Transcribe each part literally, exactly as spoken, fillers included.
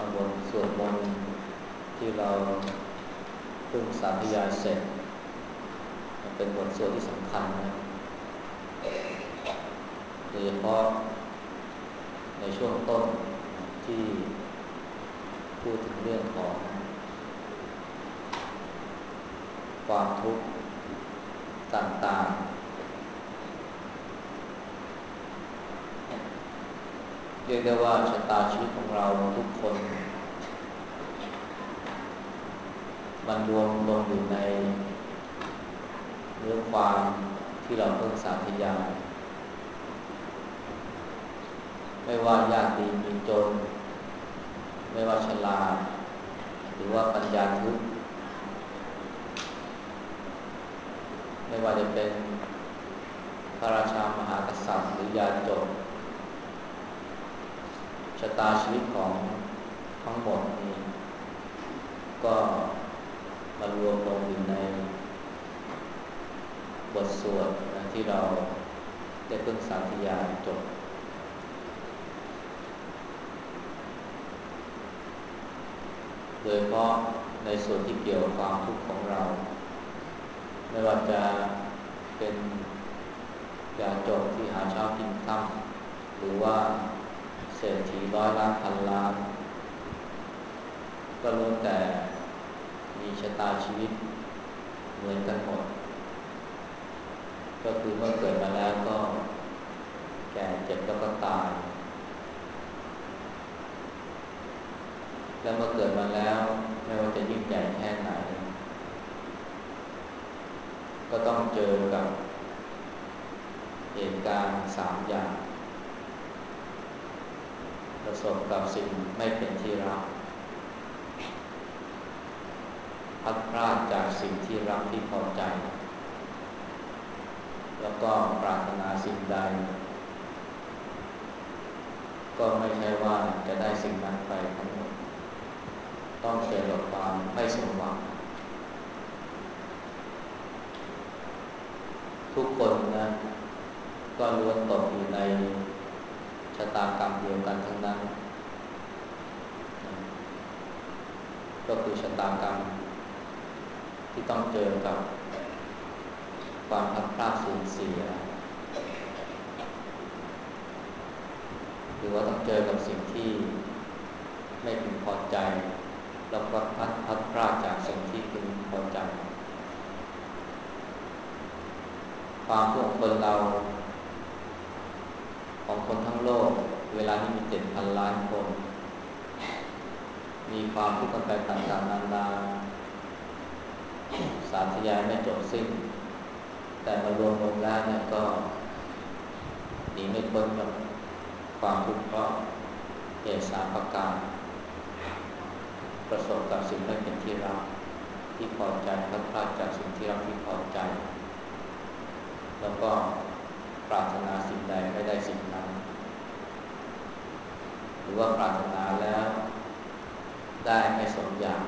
บทสวดมนต์ที่เราเพิ่งสาธยายเสร็จเป็นบทสวดที่สำคัญนะโดยเฉพาะในช่วงต้นที่พูดถึงเรื่องของความทุกข์ต่างๆเรียกได้ว่าชะตาชีวิตของเราทุกคนมันรวมลงอยู่ในเนื้อความที่เราเพิ่งสาธยายไม่ว่ายากดีมีจนไม่ว่าฉลาดหรือว่าปัญญาทึบไม่ว่าจะเป็นพระราชามหากษัตริย์หรือยาจกชะตาชีวิตของทั้งหมดนี้ก็มารวมลงอยู่ในบทสวดนะที่เราได้เพิ่งสาธยายจบโดยเฉพาะในส่วนที่เกี่ยวกับความทุกข์ของเราไม่ว่าจะเป็นยาจกที่หาเช้ากินค่ำหรือว่าเศรษฐีร้อยล้านพันล้านก็ล้วนแต่มีชะตาชีวิตเหมือนกันหมดก็คือเมื่อเกิดมาแล้วก็แก่เจ็บแล้วก็ตายและเมื่อเกิดมาแล้วไม่ว่าจะยิ่งใหญ่แค่ไหนก็ต้องเจอกับเหตุการณ์สามอย่างประสบกับสิ่งไม่เป็นที่รักพลัดพรากจากสิ่งที่รักที่พอใจแล้วก็ปรารถนาสิ่งใดก็ไม่ใช่ว่าจะได้สิ่งนั้นไปทั้งหมดต้องเจอกับความไม่สมหวังทุกคนนะก็ล้วนตกอยู่ในชะตากรรมเดียวกันทั้งนั้นก็คือชะตากรรมที่ต้องเจอกับความพลัดพรากสูญเสียหรือว่าต้องเจอกับสิ่งที่ไม่พึงพอใจแล้วก็พลัดพลัดพรากจากสิ่งที่พึงพอใจความทุกข์ของคนเราของคนทั้งโลกเวลานี้มีเจ็ดพันล้านคนมีความทุกข์กันไปต่างๆนานาสาธยายไม่จบสิ้นแต่มารวมลงแล้วเนี่ยก็หนีไม่พ้นกับความทุกข์เพราะเหตุสามประการประสบกับสิ่งไม่เป็นที่รักที่พอใจพลัดพรากจากสิ่งที่รักที่พอใจแล้วก็ปรารถนาสิ่งใดไม่ได้สิ่งนั้นหรือว่าปรารถนาแล้วได้ไม่สมอยาก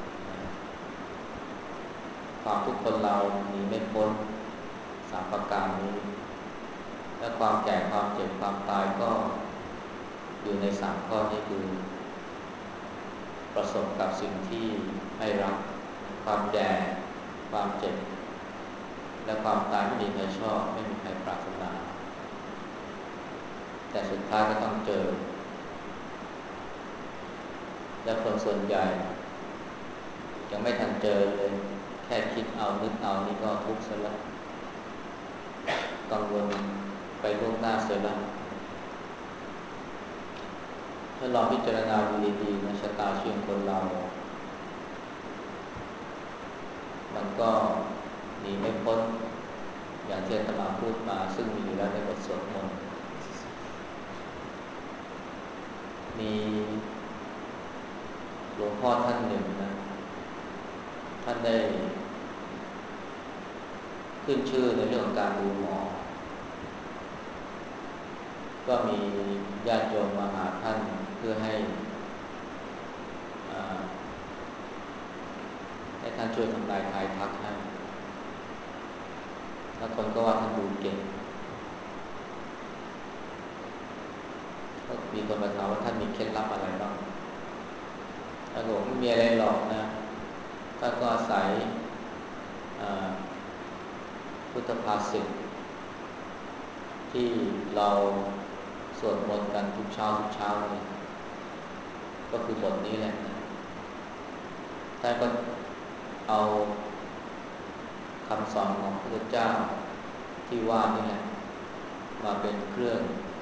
ความทุกข์คนเราหนีไม่พ้นสามประการนี้และความแก่ความเจ็บความตายก็อยู่ในสามข้อนี้คือประสบกับสิ่งที่ไม่รักความแก่ความเจ็บและความตายไม่มีใครชอบไม่มีใครปรารถนาแต่สุดท้ายก็ต้องเจอและคนส่วนใหญ่ยังไม่ทันเจอเลยแค่คิดเอานึกเอานี่ก็ทุกข์ซะแล้วกังวลไปล่วงหน้าเสียแล้วถ้าลองพิจารณาดูดีๆนะชะตาชีวิตคนเรามันก็หนีไม่พ้นอย่างที่อาตมาพูดมาซึ่งมีอยู่แล้วในบทสวดมนต์มีหลวงพ่อท่านหนึ่งนะท่านได้ขึ้นชื่อในเรื่องของการดูหมอก็มีญาติโยมมาหาท่านเพื่อให้ให้ท่านช่วยทำนายทายทักให้แล้วคนก็ว่าท่านดูเก่งก็มีคนมาถามว่าท่านมีเคล็ดลับอะไรบ้างท่านบอกไม่มีอะไรหรอกนะท่านก็อาศัยพุทธภาษิตที่เราสวดมนต์กันทุกเช้าทุกเช้าเลยก็คือบทนี้แหละนะท่านก็เอาคำสอนของพระพุทธเจ้าที่ว่านี่แหละมาเป็นเครื่อง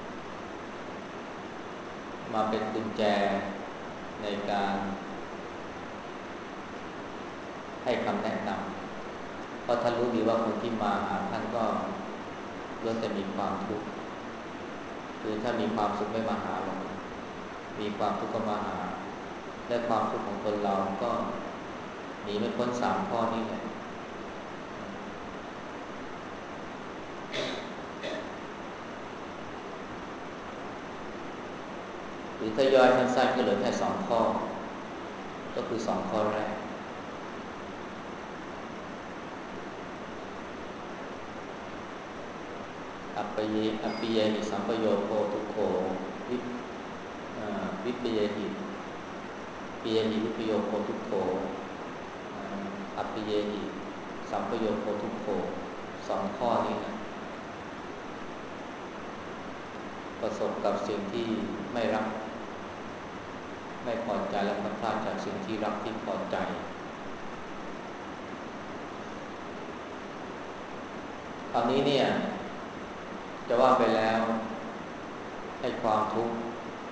มาเป็นกุญแจในการให้คำแนะนำเพราะท่านรู้ดีว่าคนที่มาหาท่านก็ล้วนแต่มีความทุกข์คือถ้ามีความสุขไม่มาหาหรอกมีความทุกข์ก็มาหาและความทุกข์ของคนเราก็หนีไม่พ้นสามข้อนี้แหละหรือถ้าย่อยสั้นๆก็เหลือแค่สองข้อก็คือสองข้อแรกอัปปเยอัปปิเยหิสัมปโยโคทุกโขวิปวิปเยหิปิเยหิวิปโยโคทุกโขอัปปิเยหิสัมปโยโคทุกโขสองข้อนี้นะประสบกับสิ่งที่ไม่รักไม่พอใจและพลาดพลาดจากสิ่งที่รักที่พอใจคราวนี้เนี่ยจะว่าไปแล้วให้ความทุกข์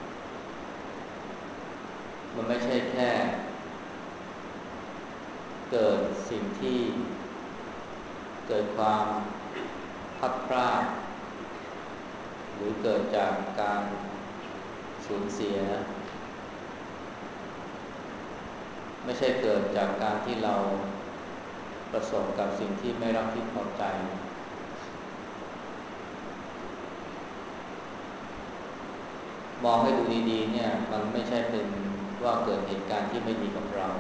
มันไม่ใช่แค่เกิดสิ่งที่เกิดความพลัดพรากหรือเกิดจากการสูญเสียไม่ใช่เกิดจากการที่เราประสบกับสิ่งที่ไม่รักที่พอใจมองให้ดูดีๆเนี่ยมันไม่ใช่เป็นว่าเกิดเหตุการณ์ที่ไม่ดีกับเรา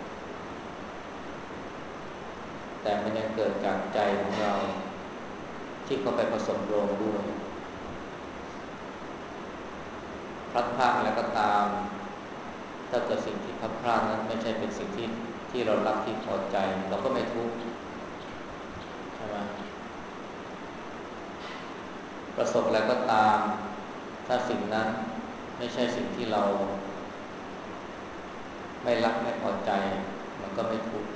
แต่มันยังเกิดจากใจของเราที่เข้าไปผสมโรงด้วยพลัดพรากอะไรก็ตามถ้าเกิดสิ่งที่พลัดพรากนั้นไม่ใช่เป็นสิ่งที่ที่เรารักที่พอใจเราก็ไม่ทุกข์ใช่ไหมประสบอะไรก็ตามถ้าสิ่งนั้นไม่ใช่สิ่งที่เราไม่รักไม่พอใจมันก็ไม่ทุกข์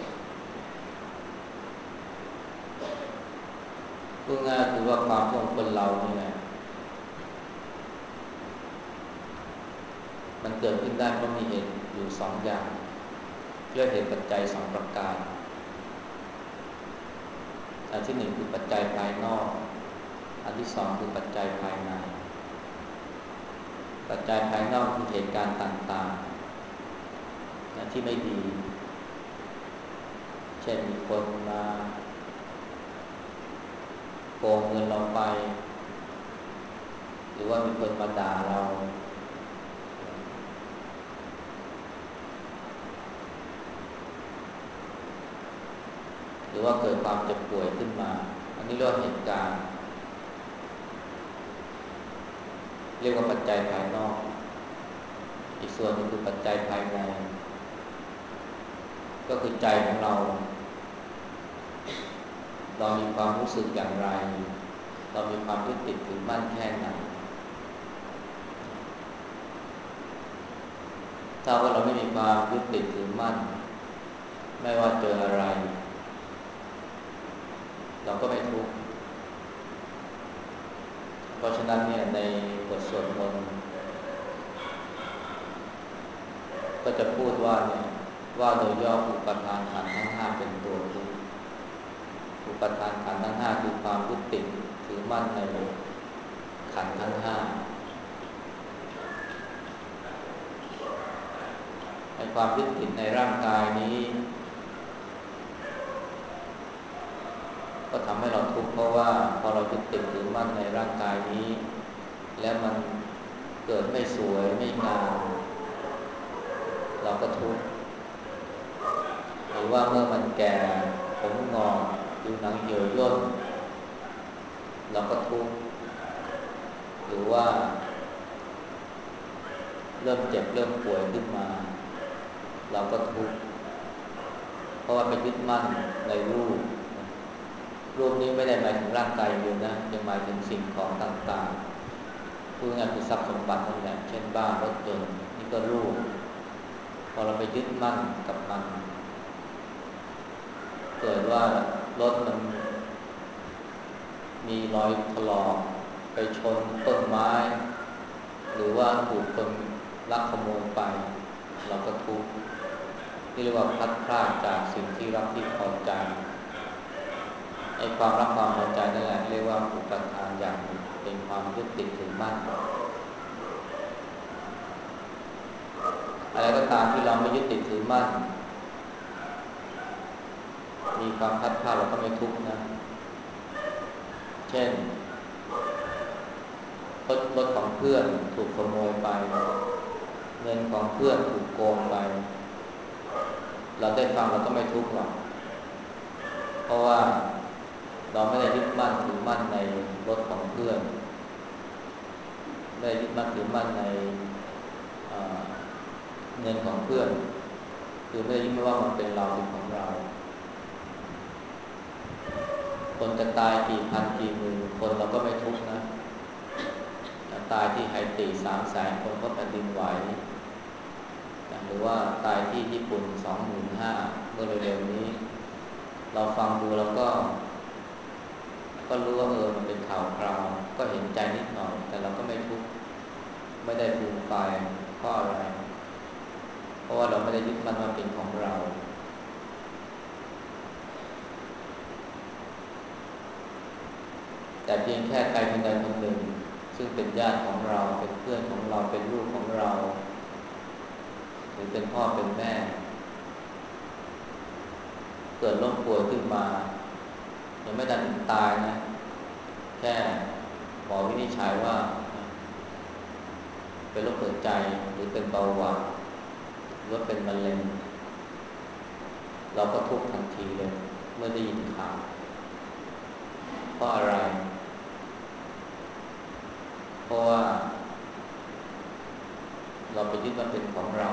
พูดง่ายคือว่าความทุกข์ของคนเรานี่แหละมันเกิดขึ้นได้เพราะมีเหตุอยู่สองอย่างเรียกเหตุปัจจัยสองประการอันที่หนึ่งคือปัจจัยภายนอกอันที่สองคือปัจจัยภายในปัจจัยภายนอกคือเหตุการณ์ต่างๆนะที่ไม่ดีเช่นมีคนมาโกงเงินเราไปหรือว่ามีคนมาด่าเราหรือว่าเกิดความเจ็บป่วยขึ้นมาอันนี้เรียกว่าเหตุการณ์เรียกว่าปัจจัยภายนอกอีกส่วนนึงคือปัจจัยภายในก็คือใจของเราเรามีความรู้สึกอย่างไรเรามีความยึดติดถือมั่นแค่ไหนถ้าว่าเราไม่มีความยึดติดถือมั่นไม่ว่าเจออะไรเราก็ไม่ทุกข์เพราะฉะนั้นเนี่ยในบทสวดมนต์ก็จะพูดว่าเนี่ยว่าโดยย่ออุปทานขันธ์ทั้งห้าเป็นตัวทุกข์อุปทานขันธ์ทั้งห้าคือความยึดติดถือมั่นในขันธ์ทั้งห้าไอ้ความยึดติดในร่างกายนี้ก็ทำให้เราทุกข์เพราะว่าพอเรายึดติดถือมั่นในร่างกายนี้แล้วมันเกิดไม่สวยไม่งามเราก็ทุกข์หรือว่าเมื่อมันแก่ผมงอกผิวหนังเหี่ยวย่นเราก็ทุกข์หรือว่าเริ่มเจ็บเริ่มป่วยขึ้นมาเราก็ทุกข์เพราะว่าไปยึดมั่นในรูปรูปนี้ไม่ได้หมายถึงร่างกายอย่างเดียวนะยังหมายถึงสิ่งของต่างๆพูดง่ายๆคือทรัพย์สมบัตินั่นแหละเช่นบ้านรถยนต์นี่ก็รูปพอเราไปยึดมั่นกับมันเกิดว่ารถมันมีรอยถลอกไปชนต้นไม้หรือว่าถูกคนลักขโมยไปเราก็ทุกข์ที่เรียกว่าพลัดพรากจากสิ่งที่รักที่พอใจไอ้ความรักความพอใจนั่นแหละเรียกว่าอุปทานอย่างหนึ่งเป็นความยึดติดถือมั่นอะไรก็ตามที่เราไม่ยึดติดถือมั่นมีความพลัดพรากเราก็ไม่ทุกข์นะเช่นรถรถของเพื่อนถูกขโมยไปเงินของเพื่อนถูกโกงไปเราได้ฟังเราก็ไม่ทุกข์หรอกเพราะว่าเราไม่ได้ยึดมั่นถือมั่นในรถของเพื่อนไม่ได้ยึดมั่นถือมั่นในเอ่อเงินของเพื่อนคือไม่ได้ยึดมั่นว่ามันเป็นเราเป็นของเราคนจะตายกี่พันกี่หมื่นคนเราก็ไม่ทุกข์นะตายที่ไฮติสามแสนคนเพราะแผ่นดินไหวหรือว่าตายที่ญี่ปุ่นสองหมื่นห้าเมื่อเร็วๆนี้เราฟังดูแล้วก็ก็รู้ว่าเออมันเป็นข่าวคราวก็เห็นใจนิดหน่อยแต่เราก็ไม่ทุกข์ไม่ได้ฟูมไฟเพราะอะไรเพราะว่าเราไม่ได้ยึดมั่นว่าเป็นของเราแต่เพียงแค่ใครคนใดคนหนึ่งซึ่งเป็นญาติของเราเป็นเพื่อนของเราเป็นลูกของเราหรือเป็นพ่อเป็นแม่เกิดล้มป่วยขึ้นมายังไม่ทันถึงตายนะแค่หมอวินิจฉัยว่าเป็นโรคหัวใจหรือเป็นเบาหวานหรือว่าเป็นมะเร็งเราก็ทุกข์ทันทีเลยเมื่อได้ยินข่าวเพราะอะไรเพราะว่าเราไปยึดว่าเป็นของเรา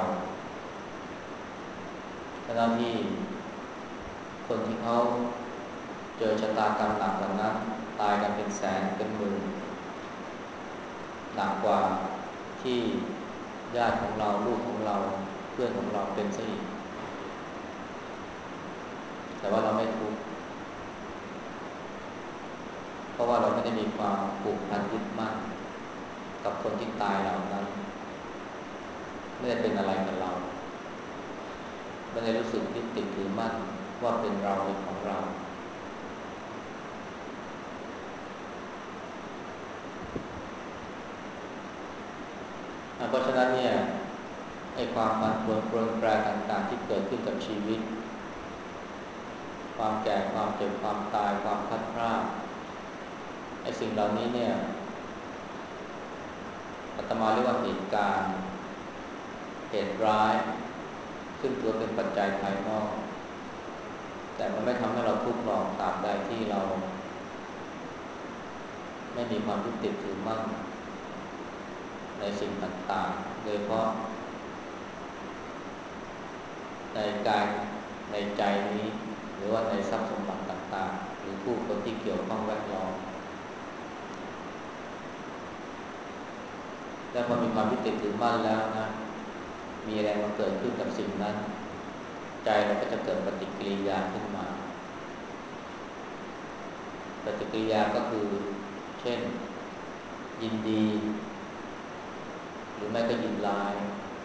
ขณะที่คนที่เขาเจอชะตากรรมหนักกว่านั้นตายกันเป็นแสนเป็นหมื่นหนักกว่าที่ญาติของเราลูกของเราเพื่อนของเราเป็นซะอีกแต่ว่าเราไม่ทุกข์เพราะว่าเราไม่ได้มีความผูกพันยึดมั่นกับคนที่ตายเหล่านั้นไม่ได้เป็นอะไรกับเราไม่ได้รู้สึกยึดติดถือมั่นว่าเป็นเราเป็นของเราเพราะฉะนั้นเนี่ยไอ้ความผันผวนเปลี่ยนแปลงต่างๆที่เกิดขึ้นกับชีวิตความแก่ความเจ็บความตายความพลัดพรากไอ้สิ่งเหล่านี้เนี่ยอาตมาเรียกว่าเหตุการณ์เหตุร้ายซึ่งตัวเป็นปัจจัยภายนอกแต่มันไม่ทำให้เราทุกข์หรอกตราบใดที่เราไม่มีความยึดติดถือมั่นในสิ่งต่างๆโดยเฉพาะในกายในใจนี้หรือว่าในทรัพย์สมบัติต่างๆหรือผู้คนที่เกี่ยวข้องแวดล้อมและพอมีความยึดติดถือมั่นแล้วนะมีอะไรมาเกิดขึ้นกับสิ่งนั้นใจเราก็จะเกิดปฏิกิริยาขึ้นมาปฏิกิริยาก็คือเช่นยินดีหรือไม่ก็ยินร้าย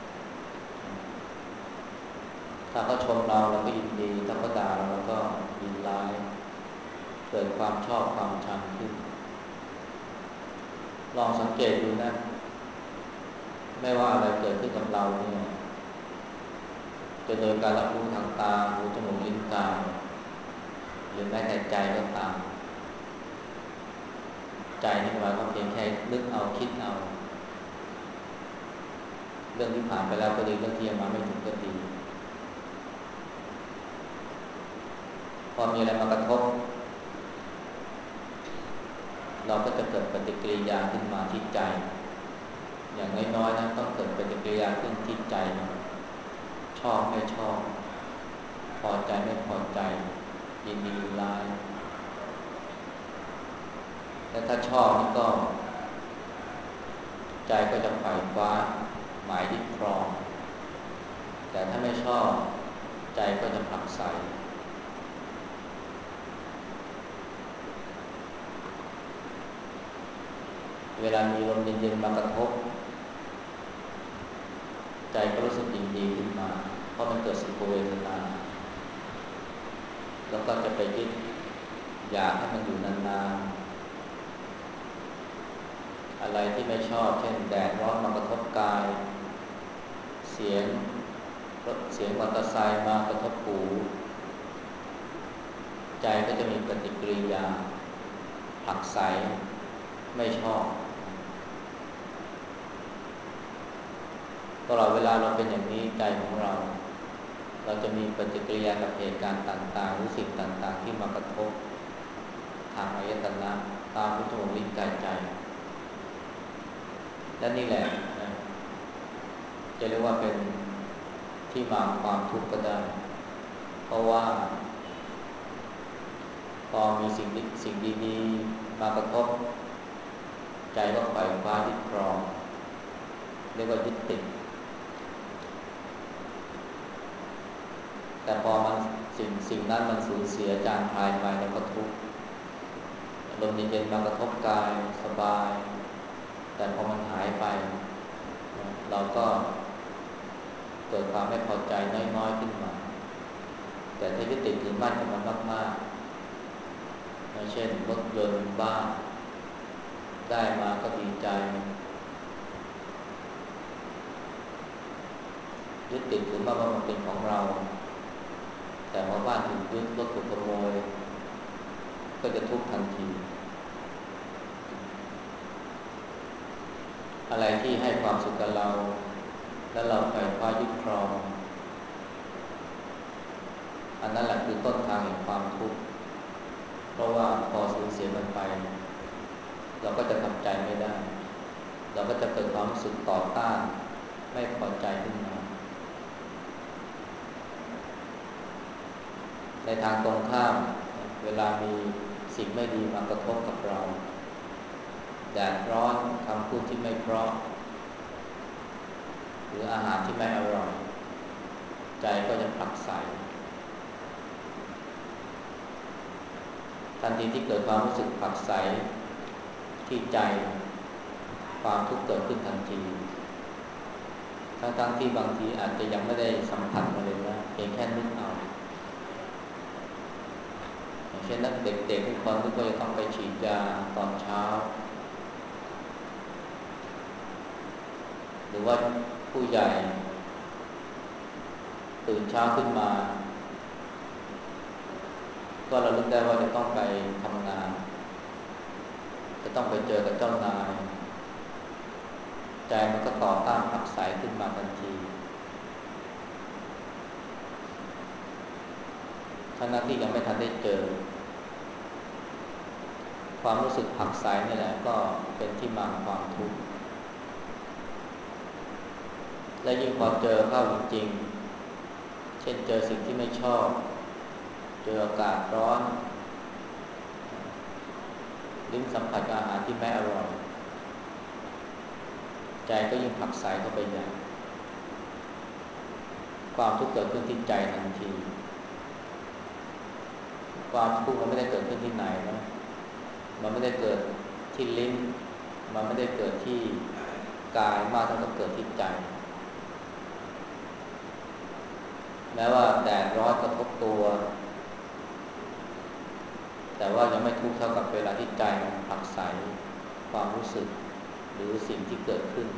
ถ้าเขาชมเราเราก็ยินดีถ้าเขาด่าเราเราก็ยินร้ายเกิดความชอบความชังขึ้นลองสังเกตดูนะไม่ว่าอะไรเกิดขึ้นกับเราเนี่ยจะโดยการรับรู้ทางตาหูจมูกลิ้นกายหรือแม้แต่ใจก็ตามใจนี่หมายความเพียงแค่นึกเอาคิดเอาเรื่องที่ผ่านไปแล้วก็ดีเรื่องที่ยังมาไม่ถึงก็ดีพอมีอะไรมากระทบเราก็จะเกิดปฏิกิริยาขึ้นมาที่ใจอย่างน้อยๆนะต้องเกิดปฏิกิริยาขึ้นที่ใจเช่อบไม่ชอบพอใจไม่พอใจยินดียินร้ายแต่ถ้าชอบนี่ก็ใจก็จะไขว่คว้าหมายยึดครองแต่ถ้าไม่ชอบใจก็จะผลักไสเวลามีลมเย็นๆมากระทบใจก็รู้สึกยินดีขึ้นมาเพราะมันเกิดสุขเวทนาแล้วก็จะไปยึดอยากให้มันอยู่นานๆอะไรที่ไม่ชอบเช่นแดดร้อนมากระทบกายเสียงรถเสียงมอเตอร์ไซค์มากระทบหูใจก็จะมีปฏิกิริยาผลักไสไม่ชอบตลอดเวลาเราเป็นอย่างนี้ใจของเราเราจะมีปฏิกิริยากับเหตุการณ์ต่างๆหรือสิ่งต่างๆที่มากระทบทางอายตนะตาหูจมูกลิ้นกายใจและนี่แหละนะจะเรียกว่าเป็นที่มาของความทุกข์ก็ได้เพราะว่าพอมีสิ่งสิ่งดีๆมากระทบใจก็ไขว่คว้ายึดครองเรียกว่ายึดติดแต่พอมันสิ่งสิ่งนั้นมันสูญเสียจางหายไปแล้วก็ทุกข์ลมเย็นๆมากระทบกายสบายแต่พอมันหายไปเราก็เกิดความไม่พอใจน้อยๆขึ้นมาแต่ถ้ายึดติดถือมั่นกับมันมากๆเช่นรถยนต์บ้านได้มาก็ดีใจยึดติดถือมั่นว่ามันเป็นของเราแต่พอบ้านถูกยึดรถถูกขโมยก็จะทุกข์ทันทีอะไรที่ให้ความสุขกับเราแล้วเราไปคว้ายึดครองอันนั้นแหละคือต้นทางแห่งความทุกข์เพราะว่าพอสูญเสียมันไปเราก็จะทำใจไม่ได้เราก็จะเกิดความรู้สึกต่อต้านไม่พอใจขึ้นมาในทางตรงข้ามเวลามีสิ่งไม่ดีมากระทบกับเราแดดร้อนคำพูดที่ไม่เพราะหรืออาหารที่ไม่อร่อยใจก็จะผลักไสทันทีที่เกิดความรู้สึกผลักไสที่ใจความทุกข์เกิดขึ้นทันทีทั้งๆที่บางทีอาจจะยังไม่ได้สัมผัสมาเลยนะเพียงแค่นึกเอาอย่างเช่นนักเด็กๆทุกคนทุกคนจะต้องไปฉีดยาตอนเช้าหรือว่าผู้ใหญ่ตื่นเช้าขึ้นมาก็ระลึกได้ว่าจะต้องไปทำงานจะต้องไปเจอกับเจ้านายใจมันก็ต่อต้านผลักไสขึ้นมาทันทีทั้งที่ยังไม่ทันได้เจอความรู้สึกผลักไสนี่แหละก็เป็นที่มาของความทุกข์และยิ่งพอเจอเข้าจริงๆเช่นเจอสิ่งที่ไม่ชอบเจออากาศร้อนลิ้นสัมผัสอาหารที่ไม่อร่อยใจก็ยิ่งผลักไสเข้าไปใหญ่ความทุกข์เกิดขึ้นที่ใจทันทีความทุกข์มันไม่ได้เกิดขึ้นที่ไหนนะมันไม่ได้เกิดที่ลิ้นมันไม่ได้เกิดที่กายมากเท่ากับเกิดที่ใจแม้ว่าแดดร้อนกระทบตัวแต่ว่ายังไม่ทุกข์เท่ากับเวลาที่ใจมันผลักไสความรู้สึกหรือสิ่งที่เกิดขึ้น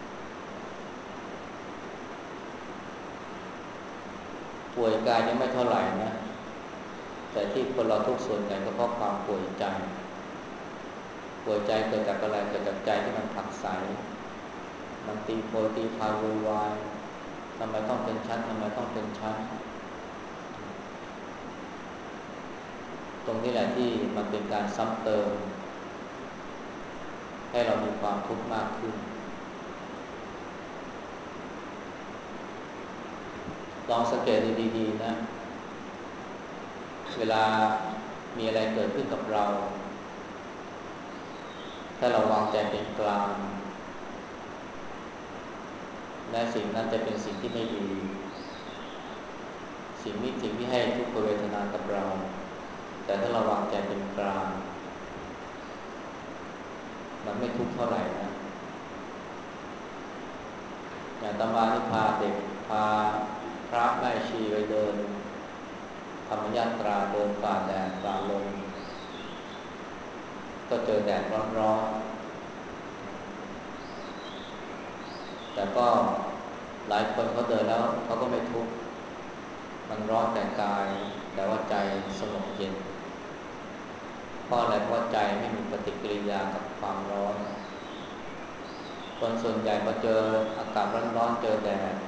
ป่วยกายยังไม่เท่าไหร่นะแต่ที่คนเราทุกส่วนใหญ่ก็เพราะความป่วยใจป่วยใจเกิดจากอะไรเกิดจากใจที่มันผลักไสมันตีโพยตีพายโวยวายทำไมต้องเป็นชั้นทำไมต้องเป็นชั้นตรงนี้แหละที่มันเป็นการซ้ำเติมให้เรามีความทุกข์มากขึ้นลองสังเกตดูดีๆนะเวลามีอะไรเกิดขึ้นกับเราถ้าเราวางใจเป็นกลางแม้สิ่งนั้นจะเป็นสิ่งที่ไม่ดีสิ่งนี้สิ่งที่ให้ทุกขเวทนากับเราแต่ถ้าเราวางใจเป็นกลางมันไม่ทุกข์เท่าไหร่นะอย่างอาตมาที่พาเด็กพาพระแม่ชีไปเดินธรรมยาตราเดินฝ่าแดดฝ่าลมก็เจอแดดร้อนๆแต่ก็หลายคนเขาเดินแล้วเขาก็ไม่ทุกข์มันร้อนแต่กายแต่ว่าใจสงบเย็นเพราะอะไรเพราะใจไม่มีปฏิกิริยากับความร้อนคนส่วนใหญ่พอเจออากาศร้อนๆเจอแดด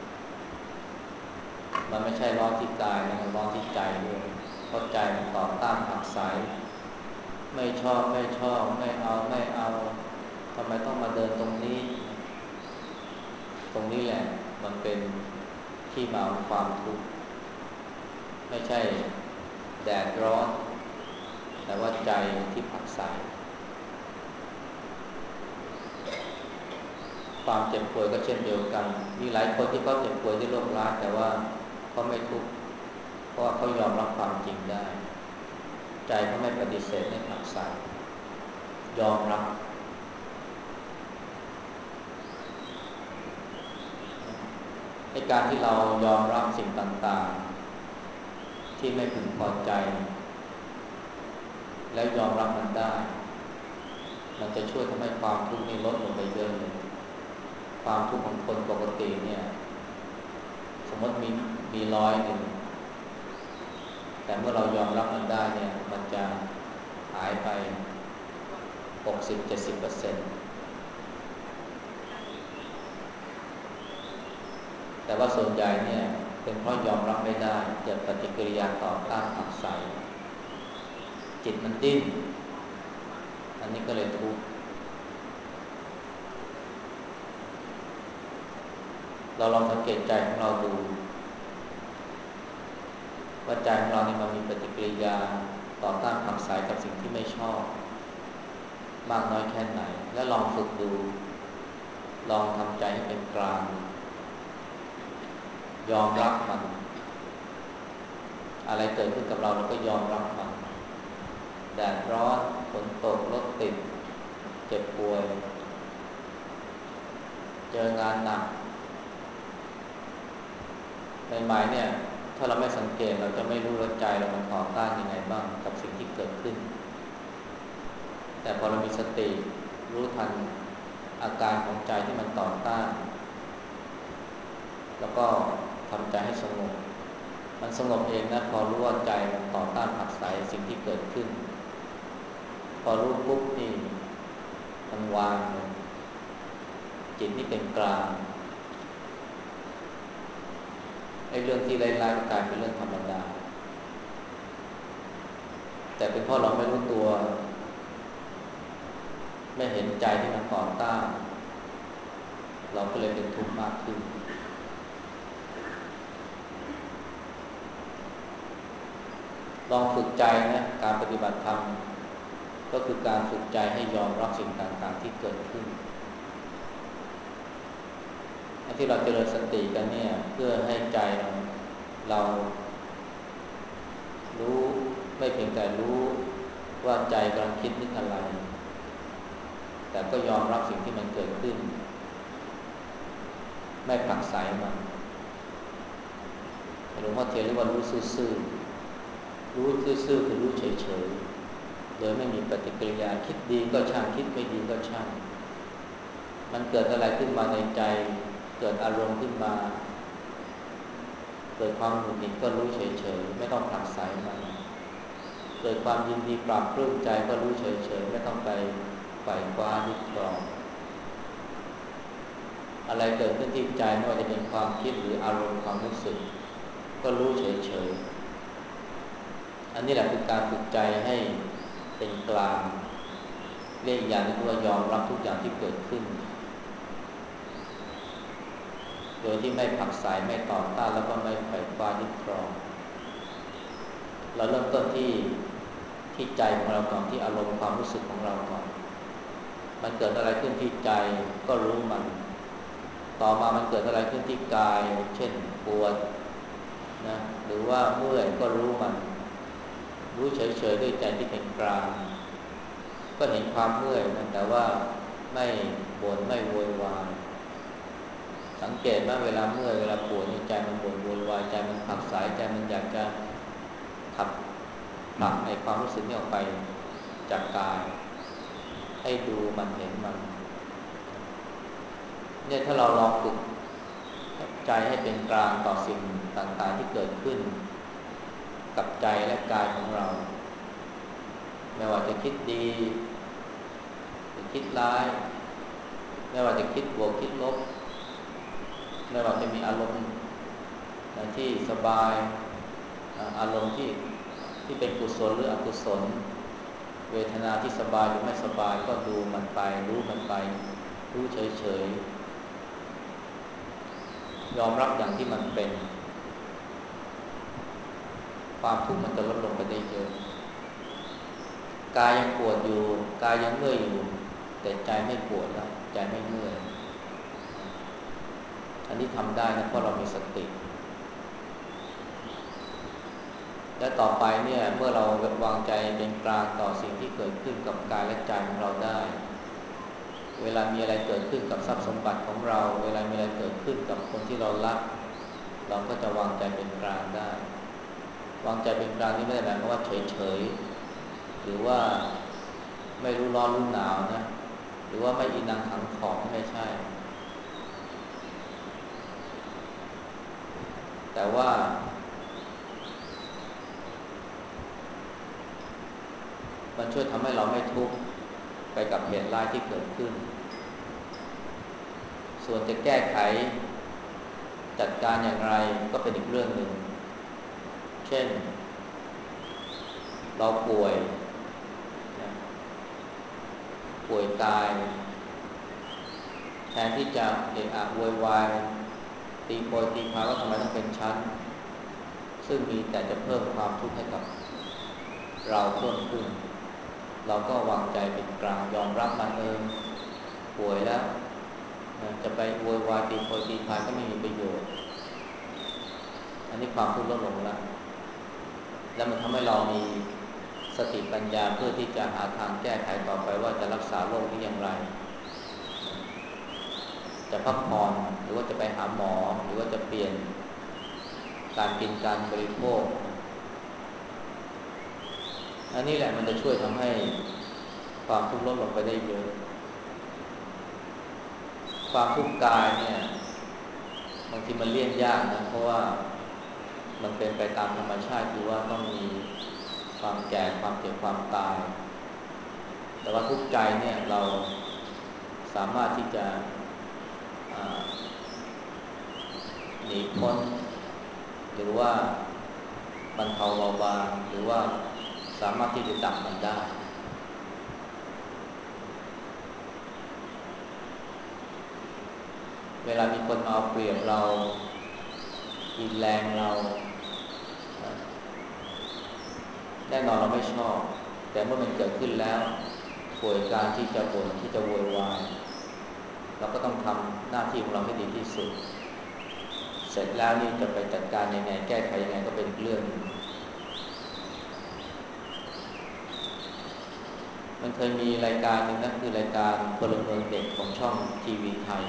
มันไม่ใช่ร้อนที่กายนะมันร้อนที่ใจด้วยเพราะใจมันต่อต้านผักใสไม่ชอบไม่ชอบไม่เอาไม่เอาทำไมต้องมาเดินตรงนี้ตรงนี้แหละมันเป็นที่มาของความทุกข์ไม่ใช่แดดร้อนแต่ว่าใจที่ผักใสความเจ็บป่วยก็เช่นเดียวกันมีหลายคนที่เขาเจ็บป่วยด้วยโรคร้ายแต่ว่าเขาไม่ทุกข์เพราะว่าเขายอมรับความจริงได้ใจเขาไม่ปฏิเสธไม่ผักใสยอมรับในการที่เรายอมรับสิ่งต่างๆที่ไม่พึงพอใจแล้วยอมรับมันได้มันจะช่วยทำให้ความทุกข์นี้ลดลงไปเยอะเลยความทุกข์ของคนปกติเนี่ยสมมติมีมีร้อยหนึ่งแต่เมื่อเรายอมรับมันได้เนี่ยมันจะหายไป หกสิบถึงเจ็ดสิบเปอร์เซ็นต์ แต่ว่าส่วนใหญ่เนี่ยเป็นเพราะยอมรับไม่ได้เกิดปฏิกิริยาต่อต้านผักใสจิตมันดิ้นอันนี้ก็เลยทุกข์เราลองสังเกตใจของเราดูว่าใจของเรานี่มันมีปฏิกิริยาต่อต้านผักใสกับสิ่งที่ไม่ชอบมากน้อยแค่ไหนแล้วลองฝึกดูลองทำใจให้เป็นกลางยอมรับมันอะไรเกิดขึ้นกับเราเราก็ยอมรับมันแดดร้อนฝนตกรถติดเจ็บป่วยเจองานหนักใหม่ๆเนี่ยถ้าเราไม่สังเกตเราจะไม่รู้ว่าใจเรามันต่อต้านยังไงบ้างกับสิ่งที่เกิดขึ้นแต่พอเรามีสติรู้ทันอาการของใจที่มันต่อต้านแล้วก็ทำใจให้สงบมันสงบเองนะพอรู้ว่าใจมันต่อต้านผักใสสิ่งที่เกิดขึ้นพอรู้ปุ๊บนี่มันวางเลยจิตนี่เป็นกลางไอ้เรื่องที่ไร้ๆก็กลายเป็นเรื่องธรรมดาแต่เป็นเพราะเราไม่รู้ตัวไม่เห็นใจที่มันต่อต้านเราก็เลยเป็นทุกข์มากขึ้นลองฝึกใจนะการปฏิบัติธรรมก็คือการฝึกใจให้ยอมรับสิ่งต่างๆที่เกิดขึ้นที่เราเจริญสติกันเนี่ยเพื่อให้ใจเราเรารู้ไม่เพียงแต่รู้ว่าใจกำลังคิดนึกอะไรแต่ก็ยอมรับสิ่งที่มันเกิดขึ้นไม่ผลักไสมันหลวงพ่อเทียนเรียกว่ารู้ซื่อๆรู้ซื่อๆคือรู้เฉยๆโดยไม่มีปฏิกิริยาคิดดีก็ช่างคิดไม่ดีก็ช่างมันเกิดอะไรขึ้นมาในใจเกิดอารมณ์ขึ้นมาเกิดความหงุดหงิดก็รู้เฉยๆไม่ต้องผลักไสมันเกิดความยินดีปราบปลื้มใจก็รู้เฉยๆไม่ต้องไปไขว่คว้ายึดครองอะไรเกิดขึ้นที่ใจไม่ว่าจะเป็นความคิดหรืออารมณ์ความรู้สึกก็รู้เฉยๆอันนี้แหละคือการฝึกใจให้เป็นกลางเรียกอย่างนึงว่ายอมรับทุกอย่างที่เกิดขึ้นเดยที่ไม่ผลักไสไม่ต่อต้านแล้วก็ไม่ไขว่คว้ายึดครองเราเริ่มต้นที่ที่ใจของเราก่อนที่อารมณ์ความรู้สึกของเราก่อนมันเกิดอะไรขึ้นที่ใจก็รู้มันต่อมามันเกิดอะไรขึ้นที่กายเช่นปวดนะหรือว่าเมื่อยก็รู้มันรู้เฉยๆด้วยใจที่เป็นกลางก็เห็นความเมื่อยนะแต่ว่าไม่บ่นไม่โวยวายสังเกตว่าเวลาเมื่อยเวลาปวดใจมันบ่นโวยวายใจมันผักสายใจมันอยากจะขับผลักในความรู้สึกนี้ออกไปจากกายให้ดูมันเห็นมันเนี่ยถ้าเราลองฝึกใจให้เป็นกลางต่อสิ่งต่างๆที่เกิดขึ้นกับใจและกายของเราไม่ว่าจะคิดดีหรือคิดร้ายไม่ว่าจะคิดบวกคิดลบไม่ว่าจะมีอารมณ์ที่สบายอารมณ์ที่ที่เป็นกุศลหรืออกุศลเวทนาที่สบายหรือไม่สบายก็ดูมันไปรู้มันไปรู้เฉยๆยอมรับอย่างที่มันเป็นความทุกข์มันจะลดลงไปได้เยอะกายยังปวดอยู่กายยังเมื่อยอยู่แต่ใจไม่ปวดแล้วใจไม่เมื่อยอันนี้ทำได้นะเพราะเรามีสติและต่อไปเนี่ยเมื่อเราวางใจเป็นกลางต่อสิ่งที่เกิดขึ้นกับกายและใจของเราได้เวลามีอะไรเกิดขึ้นกับทรัพย์สมบัติของเราเวลามีอะไรเกิดขึ้นกับคนที่เรารักเราก็จะวางใจเป็นกลางได้วางใจเป็นกลางนี่ไม่ได้หมายความว่าเฉยๆหรือว่าไม่รู้ร้อนรู้หนาวนะหรือว่าไม่อินังขังขอบไม่ใช่แต่ว่ามันช่วยทำให้เราไม่ทุกข์ไปกับเหตุร้ายที่เกิดขึ้นส่วนจะแก้ไขจัดการอย่างไรก็เป็นอีกเรื่องหนึ่งเช่นเราป่วยนะป่วยกายแทนที่จะเอะอะโวยวายตีโพยตีพายว่าทำไมต้องเป็นชั้นซึ่งมีแต่จะเพิ่มความทุกข์ให้กับเราเพิ่มขึ้นเราก็วางใจเป็นกลางยอมรับมันเออป่วยแล้วนะจะไปโวยวายตีโพยตีพายก็ไม่มีประโยชน์อันนี้ความทุกข์ลดลงแล้วแล้วมันทำให้เรามีสติปัญญาเพื่อที่จะหาทางแก้ไขต่อไปว่าจะรักษาโรคนี้อย่างไรจะพักผ่อนหรือว่าจะไปหาหมอหรือว่าจะเปลี่ยนการกินการบริโภคอันนี้แหละมันจะช่วยทำให้ความทุกข์ลดลงไปได้เยอะความทุกข์กายเนี่ยบางทีมันเลี่ยงยากนะเพราะว่ามันเป็นไปตามธรรมชาติคือว่าต้องมีความแก่ความเจ็บความตายแต่ว่าทุกข์ใจเนี่ยเราสามารถที่จะหนีพ้นหรือว่าบรรเทาเบาบางหรือว่าสามารถที่จะดับมันได้เวลามีคนมาเอาเปรียบเรากินแรงเราแน่นอนเราไม่ชอบแต่เมื่อมันเกิดขึ้นแล้วป่วยการที่จะบ่นที่จะโวยวายเราก็ต้องทำหน้าที่ของเราให้ดีที่สุดเสร็จแล้วนี่จะไปจัดการยังไงแก้ไขยังไงก็เป็นอีกเรื่องนึงมันเคยมีรายการหนึ่งนะคือรายการพลเมืองเด็กของช่องทีวีไทย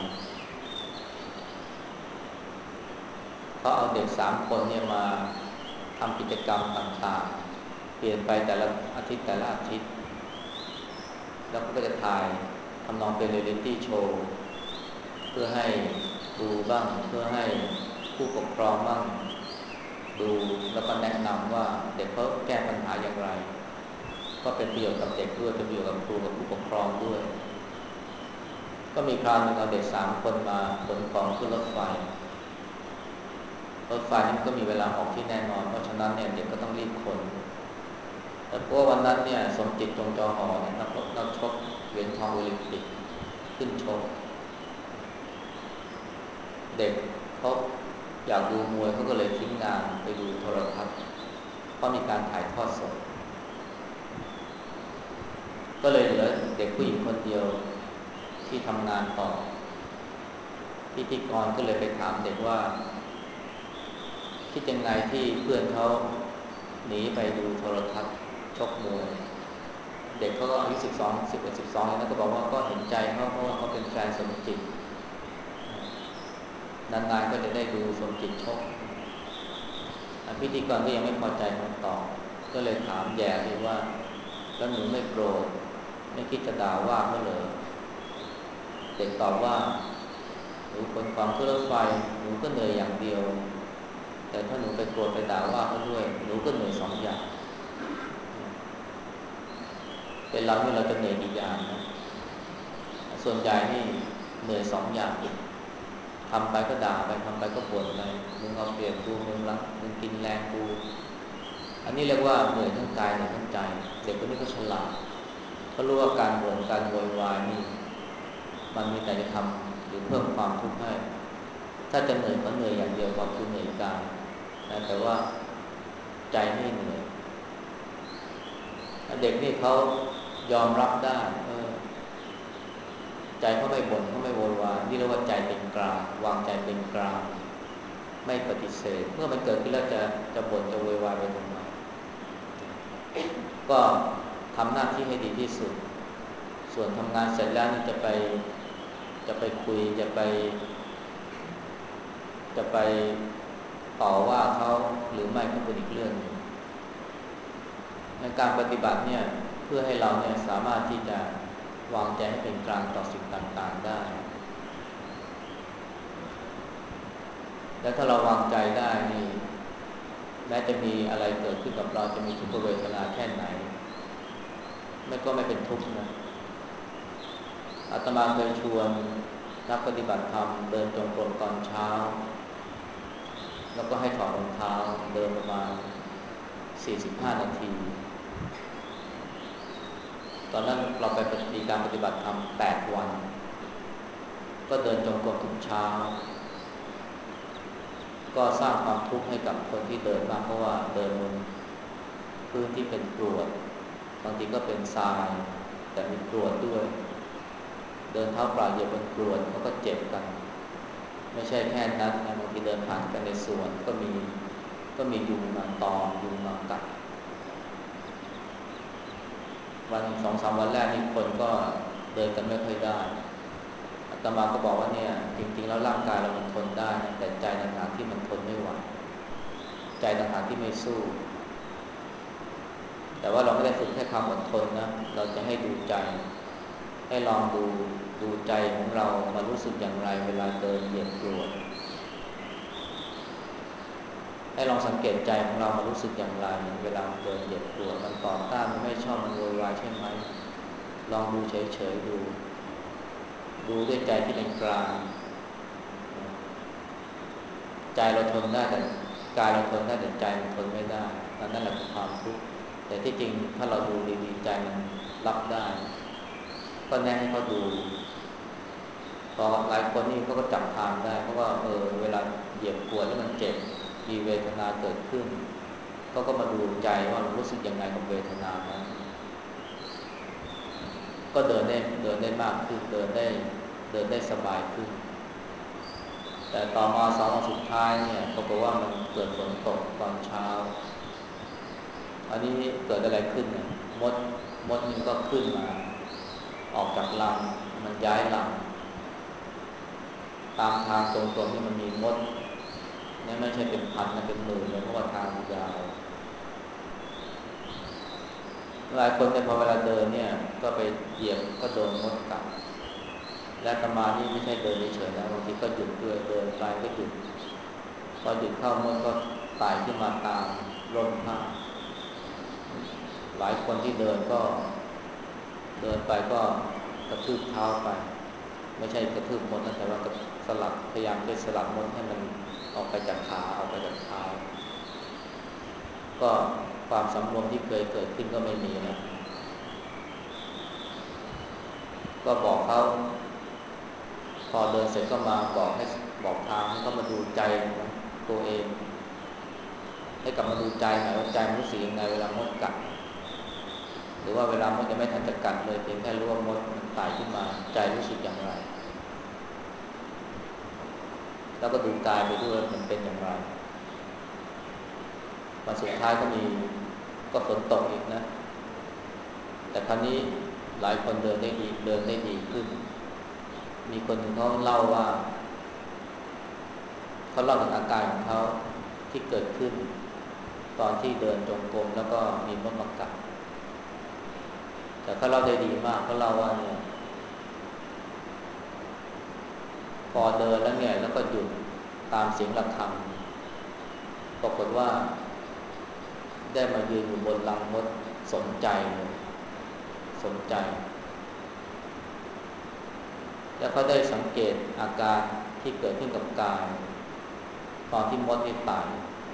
เขาเอาเด็กสามคนเนี่ยมาทำกิจกรรมต่างๆเปลี่ยนไปแต่ละอาทิตย์แต่ละอาทิตย์แล้วก็จะถ่ายทำนองเป็นเรียลลิตี้โชว์เพื่อให้ครูบ้างเพื่อให้ผู้ปกครองบ้างดูแล้วก็แนะนำว่าเด็กเขาแก้ปัญหาอย่างไรก็เป็นประโยชน์กับเด็กด้วยเป็นประโยชน์กับครูกับผู้ปกครองด้วยก็มีคราวหนึ่งเอาเด็กสามคนมาขนของขึ้นรถไฟรถไฟนี่ก็มีเวลาออกที่แน่นอนเพราะฉะนั้นเนี่ยเด็กก็ต้องรีบขนแต่เพราะวันนั้นเนี่ยสมจิตจงจอหอเนี่ยนักนักชกเหรียญทองโอลิมปิกขึ้นชกเด็กเขาอยากดูมวยเขาก็เลยทิ้งงานไปดูโทรทัศน์เพราะมีการถ่ายทอดสดก็เลยเหลือเด็กผู้หญิงคนเดียวที่ทำงานต่อพิธีกรก็เลยไปถามเด็กว่าคิดยังไงที่เพื่อนเขาหนีไปดูโทรทัศน์ชกมวยเด็กเขาก็อายุสิบสองสิบเอ็ดสิบสองเองนะก็บอกว่าก็เห็นใจเขาเพราะว่าเขาเป็นแฟนสมจิตนานๆก็จะได้ดูสมจิตชกพิธีกรก็ยังไม่พอใจคำตอบก็เลยถามแย่ไปว่าแล้วหนูไม่โกรธไม่คิดจะด่าว่าเขาเหรอเด็กตอบว่าหนูขนของขึ้นรถไฟหนูก็เหนื่อยอย่างเดียวแต่ถ้าหนูไปโกรธไปด่าว่าเขาด้วยหนูก็เหนื่อยสองอย่างเป็นเราที่เราจะเหนื่อยกี่อย่างนะส่วนใหญ่นี่เหนื่อยสองอย่างทำไปก็ด่าไปทำไปก็บ่นไปมึงเอาเปรียบกูมึงรักมึงกินแรงกูอันนี้เรียกว่าเหนื่อยทั้งกายเหนื่อยทั้งใจเด็กคนนี้ก็ฉลาดเขารู้ว่าการบ่นการโวยวายนี่มันมีแต่จะทำหรือเพิ่มความทุกข์ให้ถ้าจะเหนื่อยก็เหนื่อยอย่างเดียวก็คือเหนื่อยกายนะแต่ว่าใจไม่เหนื่อยเด็กนี่เขายอมรับได้เออใจเขาไม่บ่นเขาไม่โวยวายนี่เรียกว่าใจเป็นกลางวางใจเป็นกลางไม่ปฏิเสธเมื่อมันเกิดขึ้นแล้วจะจะบ่นจะโวยวายไปทำไมก็ทำหน้าที่ให้ดีที่สุดส่วนทำงานเสร็จแล้วนี่จะไปจะไปคุยจะไปจะไปต่อว่าเขาหรือไม่ก็เป็นอีกเรื่องหนึ่งในการปฏิบัติเนี่ยเพื่อให้เราเนี่ยสามารถที่จะวางใจให้เป็นกลางต่อสิ่งต่างๆได้และถ้าเราวางใจได้นี่แม้จะมีอะไรเกิดขึ้นกับเราจะมีทุกขเวทนาแค่ไหนไม่ก็ไม่เป็นทุกข์นะอาตมาเคยชวนนักปฏิบัติธรรมเดินจงกรมตอนเช้าแล้วก็ให้ถอดรองเท้าเดินประมาณสี่สิบห้านาทีตอนนั้นเราไปปฏิการปฏิบัติธรรมแปดวันก็เดินจงกรมทุกเช้าก็สร้างความทุกข์ให้กับคนที่เดินมากเพราะว่าเดินบนพื้นที่เป็นกรวดบางทีก็เป็นทรายแต่มีกรวดด้วยเดินเท้าเปล่าเหยียบบนกรวดเขาก็เจ็บกันไม่ใช่แค่นั้นนะบางทีเดินผ่านกันในสวนก็มีก็มียุงมาตอมยุงมากัดวันสองสามวันแรกนี่คนก็เดินกันไม่ค่อยได้อาตมาก็บอกว่าเนี่ยจริงๆแล้วร่างกายเรามันทนได้นะแต่ใจต่างหากที่มันทนไม่ไหวใจต่างหากที่ไม่สู้แต่ว่าเราไม่ได้ฝึกแค่ความอดทนนะเราจะให้ดูใจให้ลองดูดูใจของเรามารู้สึกอย่างไรเวลาเดินเหยียบกรวดให้ลองสังเกตใจของเรามารู้สึกอย่างไรเวลาเดินเหยียบกรวดมันต่อต้านมันไม่ชอบมันโวยวายใช่ไหมลองดูเฉยๆดูดูด้วยใจที่เป็นกลางใจเราทนได้แต่กายเราทนได้แต่ใจมันทนไม่ได้นั่นแหละคือความทุกข์แต่ที่จริงถ้าเราดูดีๆใจมันรับได้ก็แนะให้เขาดูพอหลายคนนี่เขาก็จับทางได้เพราะว่าเออเวลาเหยียบกรวดแล้วมันเจ็บมีเวทนาเกิดขึ้นเขาก็มาดูใจว่ารู้สึกยังไงกับเวทนานั้นก็เดินได้เดินได้มากขึ้นเดินได้เดินได้สบายขึ้นแต่ต่อมาสองวันสุดท้ายเนี่ยปรากฏว่ามันเกิดฝนตกตอนเช้าอันนี้เกิดอะไรขึ้นเนี่ยมดมดมันก็ขึ้นมาออกจากรังมันย้ายรังตามทางตรงๆนี่มันมีมดนี่ไม่ใช่เป็นพันนะเป็นหมื่นเลยเพราะว่าทางมันยาวหลายคนเนี่ยพอเวลาเดินเนี่ยก็ไปเหยียบก็โดนมดกัดและอาตมานี่ไม่ใช่เดินเฉยๆนะบางทีก็หยุดด้วยเดินไปก็หยุดพอหยุดเข้ามดก็ไต่ขึ้นมาตามร่มผ้าหลายคนที่เดินก็เดินไปก็กระทืบเท้าไปไม่ใช่กระทืบมดนะแต่ว่าก็สลับพยายามจะสลับมดให้มันออกไปจากขาออกไปจากเท้าก็ความสำรวมที่เคยเกิดขึ้นก็ไม่มีแล้วก็บอกเขาพอเดินเสร็จก็มาบอกให้บอกทางให้เขามาดูใจตัวเองให้กลับมาดูใจหน่อยว่าใจมันรู้สึกยังไงเวลามดกัดหรือว่าเวลามดยังไม่ทันจะกัดเลยเพียงแค่รู้ว่ามดมันไต่ขึ้นมาใจรู้สึกอย่างไรแล้วก็ดูกายไปด้วยมันเป็นอย่างไรวันสุดท้ายก็มีก็ฝนตกอีกนะแต่คราวนี้หลายคนเดินได้ดีเดินได้ดีขึ้นมีคนหนึ่งเขาเล่าว่าเขาเล่าถึงอาการของเขาที่เกิดขึ้นตอนที่เดินจงกรมแล้วก็มีมดมากัดแต่เขาเล่าได้ดีมากเขาเล่าว่าเนี่ยพอเดินแล้วเนี่ยแล้วก็หยุดตามเสียงระฆังปรากฏว่าได้มายืนอยู่บนรังมดสนใจเลยสนใจแล้วเขาได้สังเกตอาการที่เกิดขึ้นกับกายตอนที่มดนี่ไต่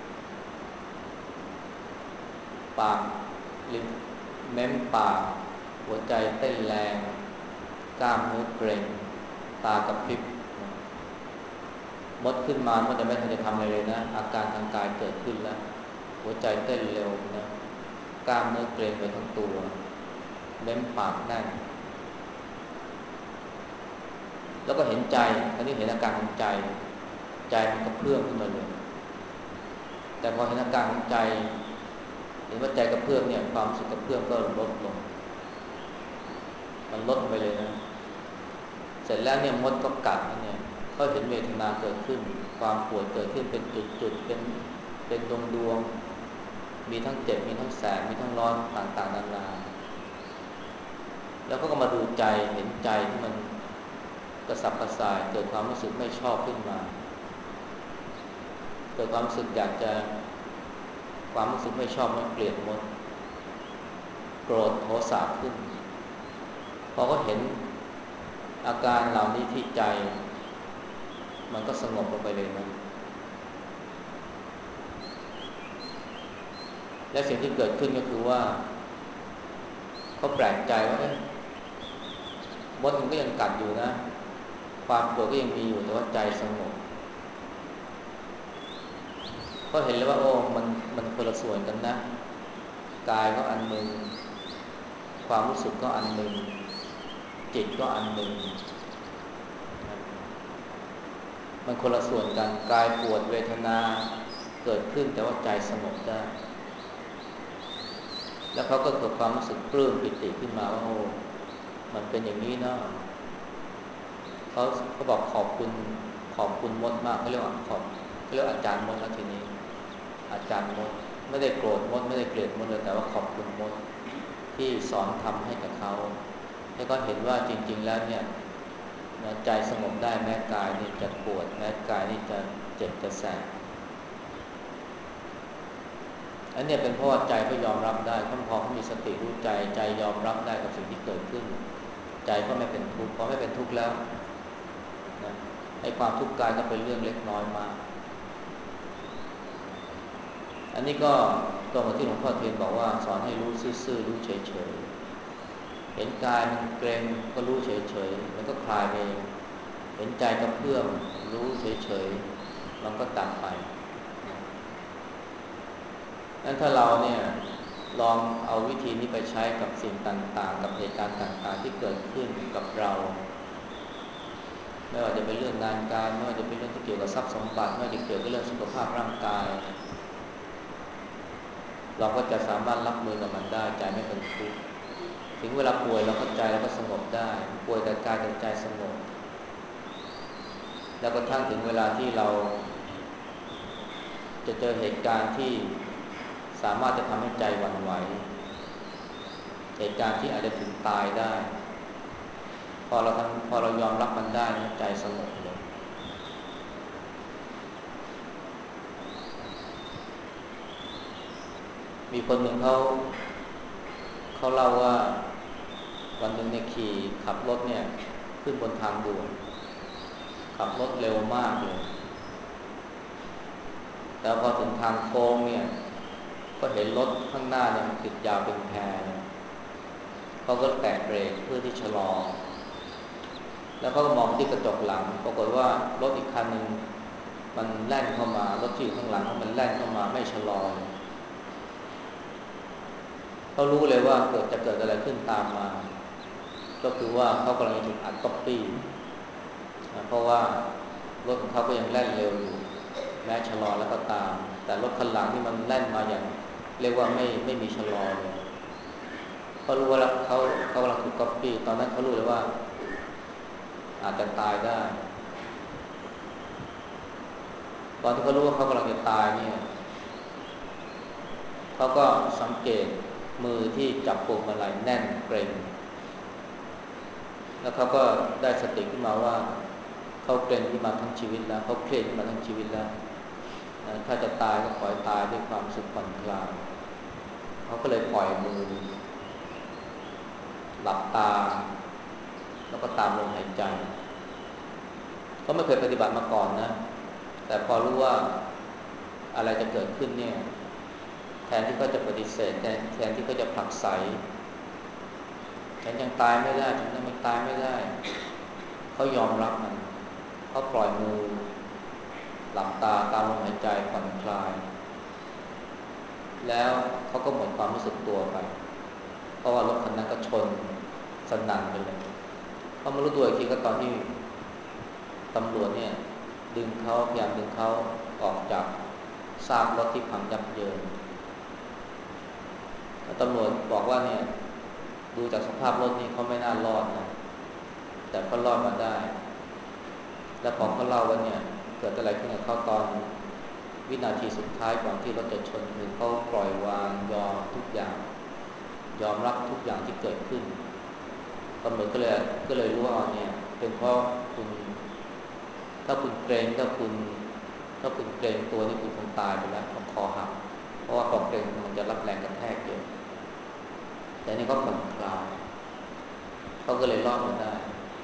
ปากลิ้นเม้มปากหัวใจเต้นแรงกล้ามเนื้อเกร็งตากระพริบมดขึ้นมามดจะไม่ทันจะทำอะไรเลยนะอาการทางกายเกิดขึ้นแล้วหัวใจเต้นเร็วนะกล้ามเนื้อเกร็งไปทั้งตัวเม้มปากแน่นแล้วก็เห็นใจคราวนี้เห็นอาการของใจใจมันก็เพื่อมขึ้นมาเลยแต่พอเห็นอาการของใจเห็นว่าใจกระเพื่อมเนี่ยความรู้สึกกระเพื่อมก็ลดลงมันลดไปเลยนะเสร็จแล้วเนี่ยมดก็กัดเนี่ยเขาเห็นเวทนาเกิดขึ้นความปวดเกิดขึ้นเป็นจุดๆเป็นเป็นดวงดวงมีทั้งเจ็บมีทั้งแสบมีทั้งร้อนต่างๆนานาแล้วก็มาดูใจเห็นใจที่มันกระสับกระส่ายเกิดความรู้สึกไม่ชอบขึ้นมาเกิดความรู้สึกอยากจะความรู้สึกไม่ชอบมันเกลียดมดโกรธโทสะขึ้นพอเขาเห็นอาการเหล่านี้ที่ใจมันก็สงบลงไปเลยนะและสิ่งที่เกิดขึ้นก็คือว่าเขาแปลกใจว่าเอ๊ะมดมันก็ยังกัดอยู่นะความโกรธก็ยังมีอยู่แต่ว่าใจสงบก็เห็นเลยว่าโอ้มันมันคนละส่วนกันนะกายก็อันหนึ่งความรู้สึกก็อันหนึ่งจิตก็อันหนึ่งมันคนละส่วนกันกายปวดเวทนาเกิดขึ้นแต่ว่าใจสงบได้แล้วเขาก็เกิดความรู้สึกปลื้มปิติขึ้นมาว่าโอ้มันเป็นอย่างนี้เนาะเขาเขาบอกขอบคุณขอบคุณมดมากเขาเรียกว่าขอบเขาเรียกอาจารย์มดแล้วทีนี้อาจารย์มดไม่ได้โกรธมดไม่ได้เกลียดมดเลยแต่ว่าขอบคุณมดที่สอนทำให้กับเขาให้เขาเห็นว่าจริงๆแล้วเนี่ยใจสงบได้แม้กายนี่จะปวดแม้กายนี่จะเจ็บจะแสบอันนี้เป็นเพราะว่าใจเขายอมรับได้เขาพอเขามีสติรู้ใจใจยอมรับได้กับสิ่งที่เกิดขึ้นใจก็ไม่เป็นทุกข์พอไม่เป็นทุกข์แล้วนะไอ้ความทุกข์กายก็เป็นเรื่องเล็กน้อยมากอันนี้ก็ตรงกับที่หลวงพ่อเทียนบอกว่าสอนให้รู้ซื่อๆรู้เฉยๆเห็นกายมันเกร็งก็รู้เฉยๆมันก็คลายไปเองเห็นใจกระเพื่อมรู้เฉยๆมันก็ดับไปงั้นถ้าเราเนี่ยลองเอาวิธีนี้ไปใช้กับสิ่งต่างๆกับเหตุการณ์ต่างๆที่เกิดขึ้นกับเราไม่ว่าจะเป็นเรื่องงานการไม่ว่าจะเป็นเรื่องที่เกี่ยวกับทรัพย์สมบัติไม่ว่าจะเกี่ยวกับเรื่องสุขภาพร่างกายเราก็จะสามารถรับมือกับมันได้ใจไม่เป็นทุกข์ถึงเวลาป่วยเราก็ใจเราก็สงบได้ป่วยแต่กายแต่ใจสงบแล้วก็ทั้งถึงเวลาที่เราจะเจอเหตุการณ์ที่สามารถจะทำให้ใจหวั่นไหวเหตุการณ์ที่อาจจะถึงตายได้พอเราทำพอเรายอมรับมันได้ใจสงบเลยมีคนหนึ่งเขาเขาเล่าว่าวันหนึ่งในขี่ขับรถเนี่ยขึ้นบนทางด่วนขับรถเร็วมากเลยแต่พอถึงทางโค้งเนี่ยก็เห็นรถข้างหน้าเนี่ยมันติดยาวเป็นแพรเขาก็แตะเบรกเพื่อที่ชะลอแล้วเขาก็มองที่กระจกหลังปรากฏว่ารถอีกคันหนึ่งมันแล่นเข้ามารถที่อยู่ข้างหลังมันแล่นเข้ามาไม่ชะลอเลยเขารู้เลยว่าเกิดจะเกิดอะไรขึ้นตามมาก็คือว่าเขากำลังจะถูกอัดก๊อปปี้นะเพราะว่ารถของเขาก็ยังแล่นเร็วอยู่แม้ชะลอแล้วก็ตามแต่รถคันหลังนี่มันแล่นมาอย่างเรียกว่าไม่ไม่มีชะลอเลยเขารู้ว่าเขาเขากำลังถูกก๊อปปี้ตอนนั้นเขารู้เลยว่าอาจจะตายได้ตอนที่เขารู้ว่าเขากำลังจะตายเนี่ยเขาก็สังเกตมือที่จับพวงมาลัยแน่นเกร็งแล้วเขาก็ได้สติขึ้นมาว่าเขาเกร็งขึ้นมาทั้งชีวิตแล้วเขาเครียดขึ้นมาทั้งชีวิตแล้วถ้าจะตายก็ปล่อยตายด้วยความรู้สึกผ่อนคลายเขาก็เลยปล่อยมือหลับตาแล้วก็ตามลมหายใจเขาไม่เคยปฏิบัติมาก่อนนะแต่พอรู้ว่าอะไรจะเกิดขึ้นเนี่ยแทนที่เขาจะปฏิเสธแทนแทนที่เขาจะผลักไสฉันยังตายไม่ได้ฉันยังไม่ตายไม่ได้เขายอมรับมันเขาปล่อยมือหลับตาตามลมหายใจผ่อนคลายแล้วเขาก็หมดความรู้สึกตัวไปเพราะว่ารถคันนั้นก็ชนสนั่นไปเลยเขาไม่รู้ตัวอีกทีก็ตอนที่ตำรวจเนี่ยดึงเขาพยายามดึงเขาออกจากซากรถที่พังยับเยินตำรวจบอกว่าเนี่ยดูจากสภาพรถนี่เขาไม่น่ารอดนะแต่ก็รอดมาได้แล้วพอเขาเล่าว่าเนี่ยเกิดอะไรขึ้นกับเขาตอนวินาทีสุดท้ายก่อนที่รถจะชนคือเขาปล่อยวางยอมทุกอย่างยอมรับทุกอย่างที่เกิดขึ้นตำรวจก็เลยก็เลยรู้ว่าเนี่ยเป็นเพราะคุณถ้าคุณเกรงถ้าคุณถ้าคุณเกรงตัวนี่คุณคงตายไปแล้วคอหักเพราะว่าพอเกรงมันจะรับแรงกระแทกเยอะแต่นี่ก็ผ่อนคลายเขาก็เลยรอดมาได้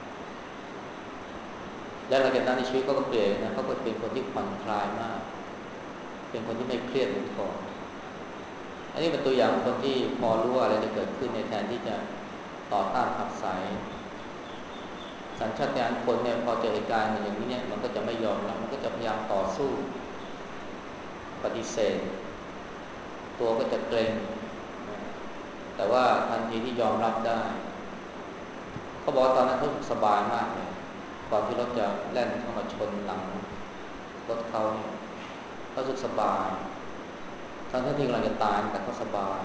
และหลังจากนั้นในชีวิตก็เปลี่ยนนะเขาก็เป็นคนที่ผ่อนคลายมากเป็นคนที่ไม่เครียดเหมือนก่อนอันนี้เป็นตัวอย่างคนที่พอรู้ว่าอะไรจะเกิดขึ้นในแทนที่จะต่อต้านขับไสสัญชาตญาณคนเนี่ยพอเจอเหตุการณ์อย่างนี้เนี่ยมันก็จะไม่ยอมรับมันก็จะพยายามต่อสู้ปฏิเสธตัวก็จะเกร็งแต่ว่าทันทีที่ยอมรับได้เขาบอกตอนนั้นเขาสบายมากเลยก่อนที่รถจะแล่นเข้ามาชนหลังรถเขาเนี่ยเขาสุขสบายทั้งที่กำลังจะตายแต่เขาสบาย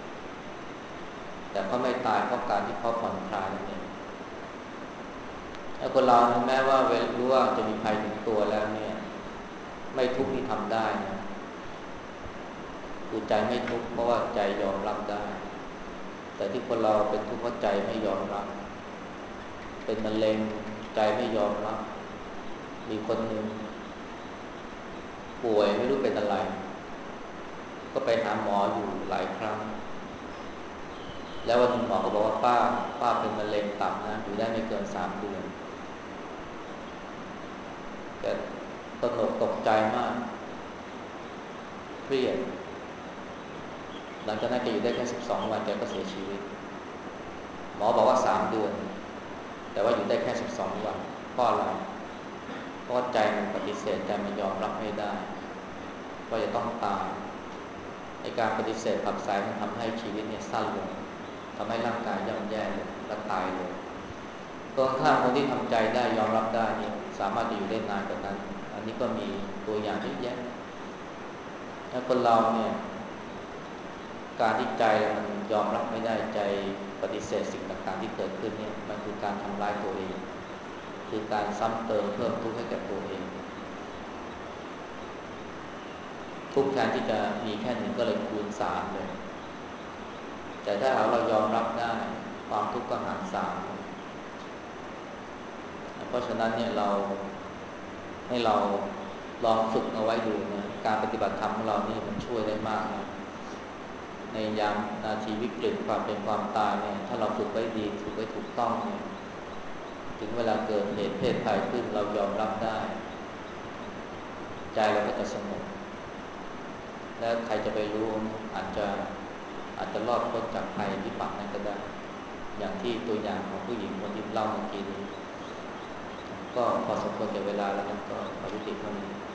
แต่เขาไม่ตายเพราะการที่เขาผ่อนคลายนั่นเองถ้าคนเราแม้ว่าเวลารู้ว่าจะมีภัยถึงตัวแล้วเนี่ยไม่ทุกข์ที่ทำได้นะคือใจไม่ทุกข์เพราะว่าใจยอมรับได้แต่ที่คนเราเป็นทุกข์เพราะใจไม่ยอมรับเป็นมะเร็งใจไม่ยอมรับมีคนหนึ่งป่วยไม่รู้เป็นอะไรก็ไปหาหมออยู่หลายครั้งแล้ววันหนึ่งหมอก็บอกว่าป้าป้าเป็นมะเร็งตับนะอยู่ได้ไม่เกินสามเดือนแกตระหนกตกใจมากเครียดหลังจากนั้นแกอยู่ได้แค่สิบสองวันแกก็เสียชีวิตหมอบอกว่าสามเดือนแต่ว่าอยู่ได้แค่สิบสองวันเพราะอะไรเพราะใจมันปฏิเสธใจมันยอมรับไม่ได้ว่าจะต้องตายในการปฏิเสธผักสายมันทำให้ชีวิตเนี่ยสั้นลงทำให้ร่างกายย่ำแย่ลงและตายลงตรงข้ามคนที่ทำใจได้ยอมรับได้นี่สามารถจะอยู่ได้นานกว่านั้นอันนี้ก็มีตัวอย่างเยอะแยะถ้าคนเราเนี่ยการที่ใจมันยอมรับไม่ได้ใจปฏิเสธสิ่งต่างๆที่เกิดขึ้นเนี่ยมันคือการทำร้ายตัวเองคือการซ้ำเติมเพิ่มทุกข์ให้แก่ตัวเองทุกข์แทนที่จะมีแค่หนึ่งก็เลยคูณสามเลยแต่ถ้าเรายอมรับได้ความทุกข์ก็หารสามเพราะฉะนั้นเนี่ยเราให้เราลองฝึกเอาไว้ดูนะการปฏิบัติธรรมของเรานี่มันช่วยได้มากนะในยามนาทีวิกฤตความเป็นความตายเนี่ยถ้าเราฝึกไว้ดีฝึกไว้ถูกต้องเนี่ยถึงเวลาเกิดเหตุเพศภัยขึ้นเรายอมรับได้ใจเราก็จะสงบแล้วใครจะไปรู้อาจจะอาจจะรอดพ้นจากภัยพิบัตินั้นก็ได้อย่างที่ตัวอย่างของผู้หญิงคนที่เล่าเมื่อกี้นี้ก็พอสมควรแก่เวลาแล้วนะก็ขอยุติเท่านี้